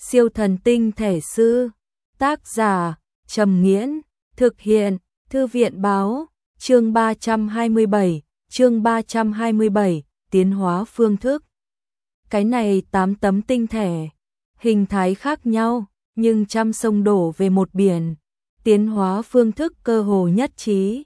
Siêu thần tinh thể sư. Tác giả Trầm Nghiễn. Thực hiện Thư viện báo. Chương 327, tiến hóa phương thức. Cái này 8 tấm tinh thể, hình thái khác nhau, nhưng trăm sông đổ về một biển. Tiến hóa phương thức cơ hồ nhất trí.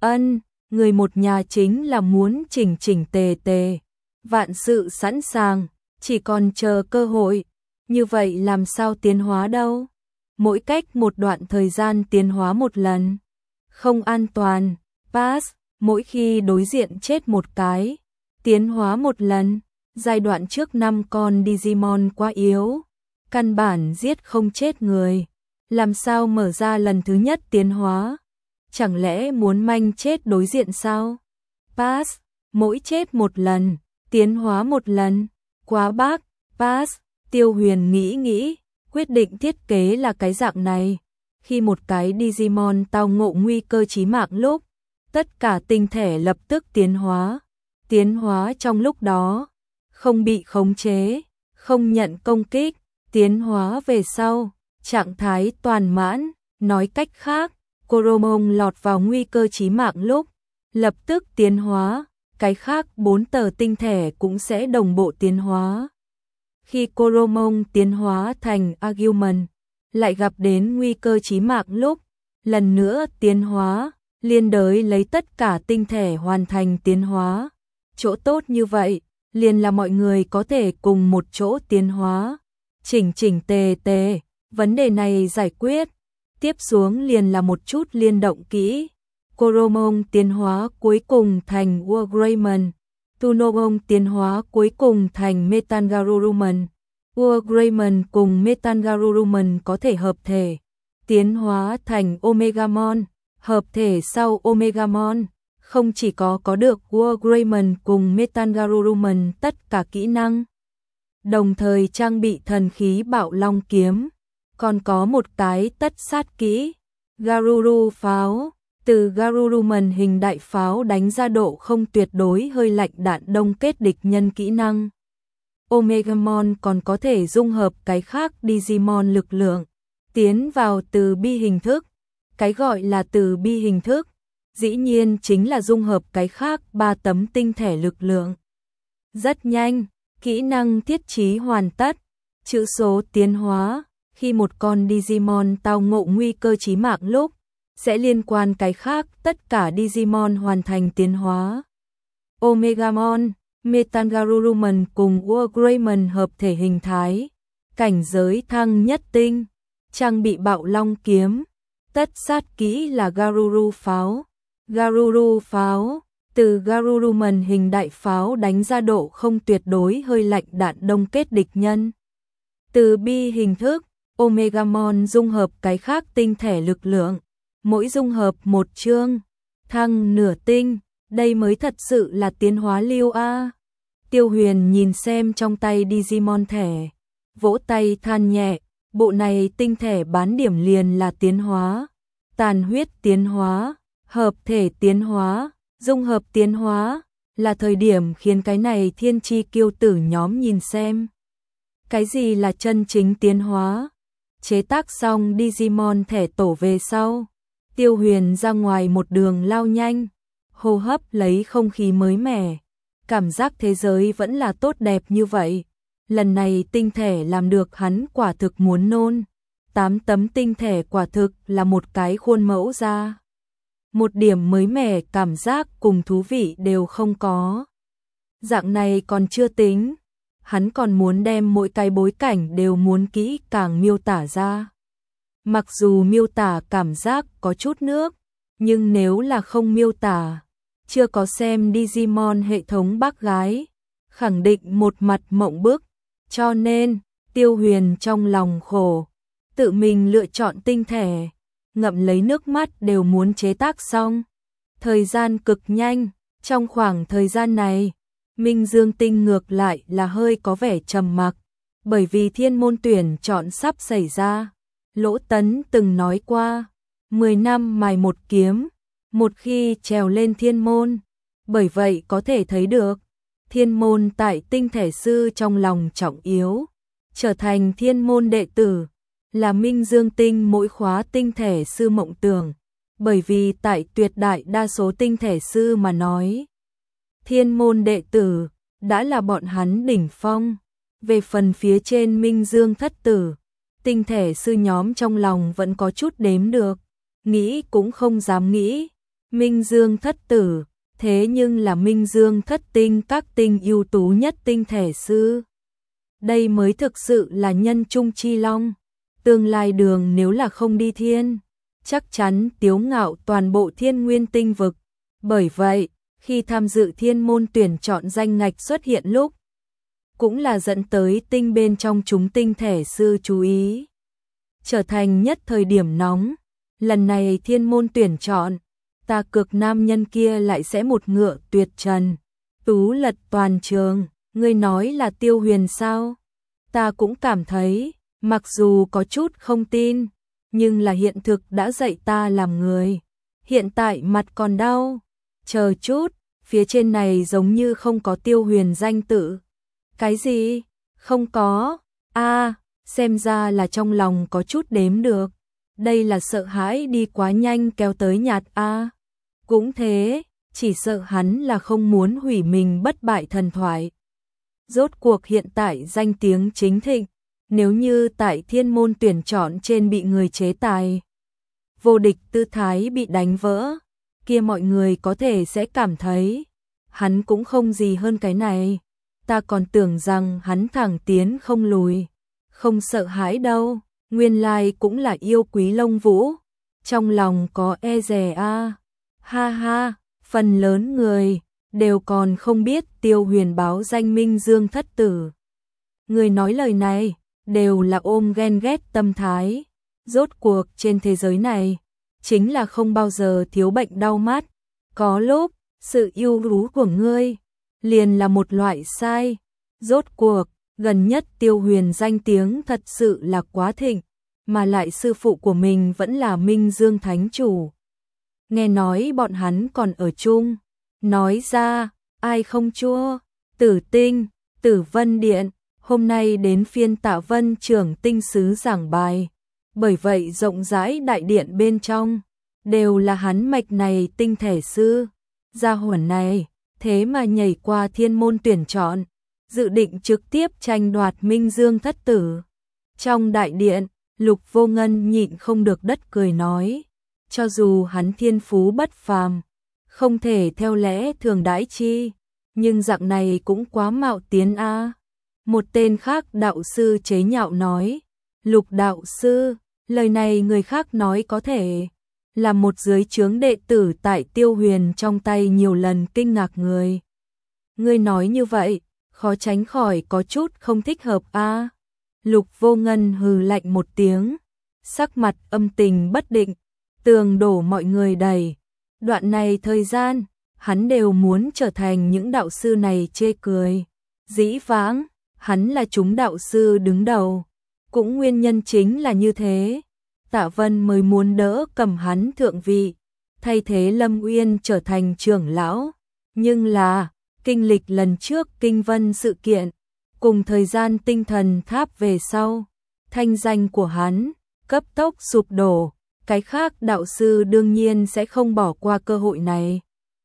Người một nhà chính là muốn chỉnh chỉnh tề tề, vạn sự sẵn sàng, chỉ còn chờ cơ hội. Như vậy làm sao tiến hóa đâu? Mỗi cách một đoạn thời gian tiến hóa một lần. Không an toàn, pass, mỗi khi đối diện chết một cái, tiến hóa một lần. Giai đoạn trước 5 con Digimon quá yếu, căn bản giết không chết người. Làm sao mở ra lần thứ nhất tiến hóa? Chẳng lẽ muốn manh chết đối diện sao? Pass, mỗi chết một lần, tiến hóa một lần. Quá bác, pass. Tiêu Huyền nghĩ, quyết định thiết kế là cái dạng này. Khi một cái Digimon tao ngộ nguy cơ chí mạng lúc, tất cả tinh thể lập tức tiến hóa. Tiến hóa trong lúc đó, không bị khống chế, không nhận công kích. Tiến hóa về sau, trạng thái toàn mãn. Nói cách khác, Coromon lọt vào nguy cơ chí mạng lúc, lập tức tiến hóa. Cái khác 4 tờ tinh thể cũng sẽ đồng bộ tiến hóa. Khi Coromon tiến hóa thành Agumon, lại gặp đến nguy cơ chí mạng lúc, lần nữa tiến hóa, liên đới lấy tất cả tinh thể hoàn thành tiến hóa. Chỗ tốt như vậy, liền là mọi người có thể cùng một chỗ tiến hóa, chỉnh tề tề, vấn đề này giải quyết. Tiếp xuống liền là một chút liên động kỹ. Coromon tiến hóa cuối cùng thành Wargreymon. Tunobon tiến hóa cuối cùng thành Metangarurumon. Wargreymon cùng Metangarurumon có thể hợp thể, tiến hóa thành Omegamon. Hợp thể sau Omegamon, không chỉ có được Wargreymon cùng Metangarurumon tất cả kỹ năng, đồng thời trang bị thần khí Bạo Long kiếm, còn có một cái tất sát kỹ, Garuru pháo. Từ Garurumon hình đại pháo đánh ra độ không tuyệt đối hơi lạnh đạn đông kết địch nhân kỹ năng. Omegamon còn có thể dung hợp cái khác Digimon lực lượng, tiến vào từ bi hình thức. Cái gọi là từ bi hình thức, dĩ nhiên chính là dung hợp cái khác 3 tấm tinh thể lực lượng. Rất nhanh, kỹ năng thiết trí hoàn tất, chữ số tiến hóa. Khi một con Digimon tao ngộ nguy cơ chí mạng lúc, sẽ liên quan cái khác tất cả Digimon hoàn thành tiến hóa. Omegamon, Metangarurumon cùng Wargreymon hợp thể hình thái, cảnh giới thăng nhất tinh, trang bị Bạo Long kiếm, tất sát kỹ là Garuru pháo. Garuru pháo, từ Garurumon hình đại pháo đánh ra độ không tuyệt đối hơi lạnh đạn đông kết địch nhân. Từ bi hình thức, Omegamon dung hợp cái khác tinh thể lực lượng, mỗi dung hợp một chương, thăng nửa tinh, đây mới thật sự là tiến hóa lưu a. Tiêu Huyền nhìn xem trong tay Digimon thẻ, vỗ tay than nhẹ, bộ này tinh thể bán điểm liền là tiến hóa, tàn huyết tiến hóa, hợp thể tiến hóa, dung hợp tiến hóa, là thời điểm khiến cái này thiên chi kiêu tử nhóm nhìn xem. Cái gì là chân chính tiến hóa? Chế tác xong Digimon thẻ tổ về sau, Tiêu Huyền ra ngoài một đường lao nhanh, hô hấp lấy không khí mới mẻ, cảm giác thế giới vẫn là tốt đẹp như vậy. Lần này tinh thể làm được hắn quả thực muốn nôn. 8 tấm tinh thể quả thực là một cái khuôn mẫu ra. Một điểm mới mẻ cảm giác cùng thú vị đều không có. Dạng này còn chưa tính, hắn còn muốn đem mỗi cái bối cảnh đều muốn kỹ càng miêu tả ra. Mặc dù miêu tả cảm giác có chút nước, nhưng nếu là không miêu tả, chưa có xem Digimon hệ thống bác gái, khẳng định một mặt mộng bức. Cho nên, Tiêu Huyền trong lòng khổ, tự mình lựa chọn tinh thể, ngậm lấy nước mắt đều muốn chế tác xong. Thời gian cực nhanh, trong khoảng thời gian này, Minh Dương Tinh ngược lại là hơi có vẻ trầm mặc, bởi vì thiên môn tuyển chọn sắp xảy ra. Lỗ Tấn từng nói qua, 10 năm mài một kiếm, một khi trèo lên thiên môn, bởi vậy có thể thấy được, thiên môn tại tinh thể sư trong lòng trọng yếu. trở thành thiên môn đệ tử, là Minh Dương Tinh mỗi khóa tinh thể sư mộng tưởng, bởi vì tại tuyệt đại đa số tinh thể sư mà nói, thiên môn đệ tử đã là bọn hắn đỉnh phong. Về phần phía trên Minh Dương thất tử, tinh thể sư nhóm trong lòng vẫn có chút đếm được, nghĩ cũng không dám nghĩ. Minh Dương thất tử, thế nhưng là Minh Dương thất tinh các tinh ưu tú nhất tinh thể sư. Đây mới thực sự là nhân trung chi long. Tương lai đường nếu là không đi thiên, chắc chắn tiếu ngạo toàn bộ thiên nguyên tinh vực. Bởi vậy, khi tham dự thiên môn tuyển chọn danh ngạch xuất hiện lúc, cũng là dẫn tới tinh bên trong chúng tinh thể sư chú ý. Trở thành nhất thời điểm nóng, lần này thiên môn tuyển chọn, ta cực nam nhân kia lại sẽ một ngựa tuyệt trần, tú lật toàn trường. Ngươi nói là Tiêu Huyền sao? Ta cũng cảm thấy, mặc dù có chút không tin, nhưng là hiện thực đã dạy ta làm người. Hiện tại mặt còn đau. Chờ chút, phía trên này giống như không có Tiêu Huyền danh tự. Cái gì? Không có. Xem ra là trong lòng có chút đếm được. Đây là sợ hãi đi quá nhanh kéo tới nhạt Cũng thế, chỉ sợ hắn là không muốn hủy mình bất bại thần thoại. Rốt cuộc hiện tại danh tiếng chính thịnh, nếu như tại thiên môn tuyển chọn trên bị người chế tài, vô địch tư thái bị đánh vỡ, kia mọi người có thể sẽ cảm thấy hắn cũng không gì hơn cái này. Ta còn tưởng rằng hắn thẳng tiến không lùi, không sợ hãi đâu, nguyên lai cũng là yêu quý Lông Vũ, trong lòng có e dè Ha ha, phần lớn người đều còn không biết Tiêu Huyền báo danh Minh Dương thất tử. Người nói lời này đều là ôm ghen ghét tâm thái. Rốt cuộc trên thế giới này chính là không bao giờ thiếu bệnh đau mắt. Có lúc sự yêu rú của ngươi liền là một loại sai. Rốt cuộc gần nhất Tiêu Huyền danh tiếng thật sự là quá thịnh, mà lại sư phụ của mình vẫn là Minh Dương Thánh Chủ. Nghe nói bọn hắn còn ở chung, nói ra, ai không chua, Tử Tinh, Tử Vân Điện, hôm nay đến phiên Tạ Vân trưởng tinh sứ giảng bài, bởi vậy rộng rãi đại điện bên trong, đều là hắn mạch này tinh thể sư, gia hỏa này, thế mà nhảy qua thiên môn tuyển chọn, dự định trực tiếp tranh đoạt Minh Dương thất tử. Trong đại điện, Lục Vô Ngân nhịn không được đất cười nói, cho dù hắn thiên phú bất phàm, không thể theo lẽ thường đãi chi, nhưng dạng này cũng quá mạo tiến Một tên khác đạo sư chế nhạo nói, Lục đạo sư, lời này người khác nói có thể là một dưới trướng đệ tử tại Tiêu Huyền trong tay nhiều lần kinh ngạc người. Ngươi nói như vậy, khó tránh khỏi có chút không thích hợp Lục Vô Ngân hừ lạnh một tiếng, sắc mặt âm tình bất định, tường đổ mọi người đầy. Đoạn này thời gian, hắn đều muốn trở thành những đạo sư này chê cười. Dĩ vãng, hắn là chúng đạo sư đứng đầu. Cũng nguyên nhân chính là như thế. Tạ Vân mới muốn đỡ cầm hắn thượng vị, thay thế Lâm Uyên trở thành trưởng lão. Nhưng là, kinh lịch lần trước Kinh Vân sự kiện, cùng thời gian tinh thần tháp về sau, thanh danh của hắn cấp tốc sụp đổ. Cái khác đạo sư đương nhiên sẽ không bỏ qua cơ hội này.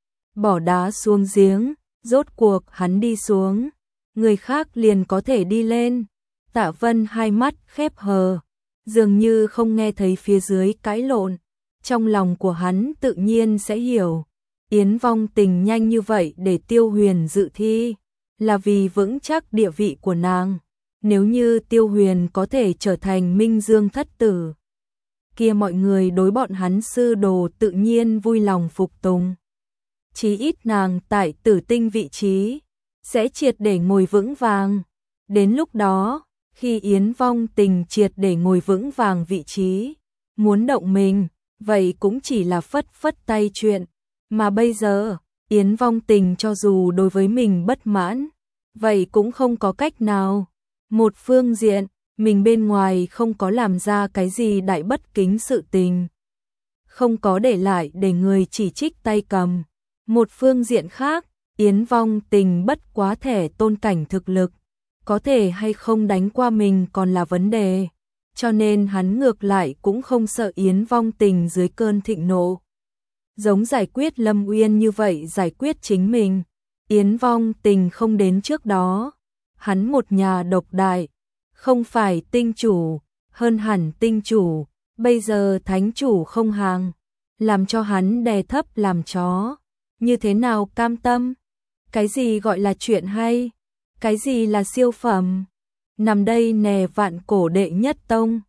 Bỏ đá xuống giếng, rốt cuộc hắn đi xuống, người khác liền có thể đi lên. Tạ Vân hai mắt khép hờ, dường như không nghe thấy phía dưới cãi lộn. Trong lòng của hắn tự nhiên sẽ hiểu, Yến Vong Tình nhanh như vậy để Tiêu Huyền dự thi, là vì vững chắc địa vị của nàng. Nếu như Tiêu Huyền có thể trở thành Minh Dương thất tử, kia mọi người đối bọn hắn sư đồ tự nhiên vui lòng phục tùng. Chí ít nàng tại Tử Tinh vị trí sẽ triệt để ngồi vững vàng. Đến lúc đó, khi Yến Vong Tình triệt để ngồi vững vàng vị trí, muốn động mình, vậy cũng chỉ là phất phất tay chuyện. Mà bây giờ, Yến Vong Tình cho dù đối với mình bất mãn, vậy cũng không có cách nào. Một phương diện, mình bên ngoài không có làm ra cái gì đại bất kính sự tình, không có để lại để người chỉ trích tay cầm. Một phương diện khác, Yến Vong Tình bất quá thể tôn cảnh thực lực, có thể hay không đánh qua mình còn là vấn đề, cho nên hắn ngược lại cũng không sợ Yến Vong Tình dưới cơn thịnh nộ. Giống giải quyết Lâm Uyên như vậy giải quyết chính mình, Yến Vong Tình không đến trước đó, hắn một nhà độc đại, không phải tinh chủ, hơn hẳn tinh chủ, bây giờ thánh chủ không hàng, làm cho hắn đè thấp làm chó, như thế nào cam tâm? Cái gì gọi là chuyện hay? Cái gì là siêu phẩm? Nằm đây nè vạn cổ đệ nhất tông.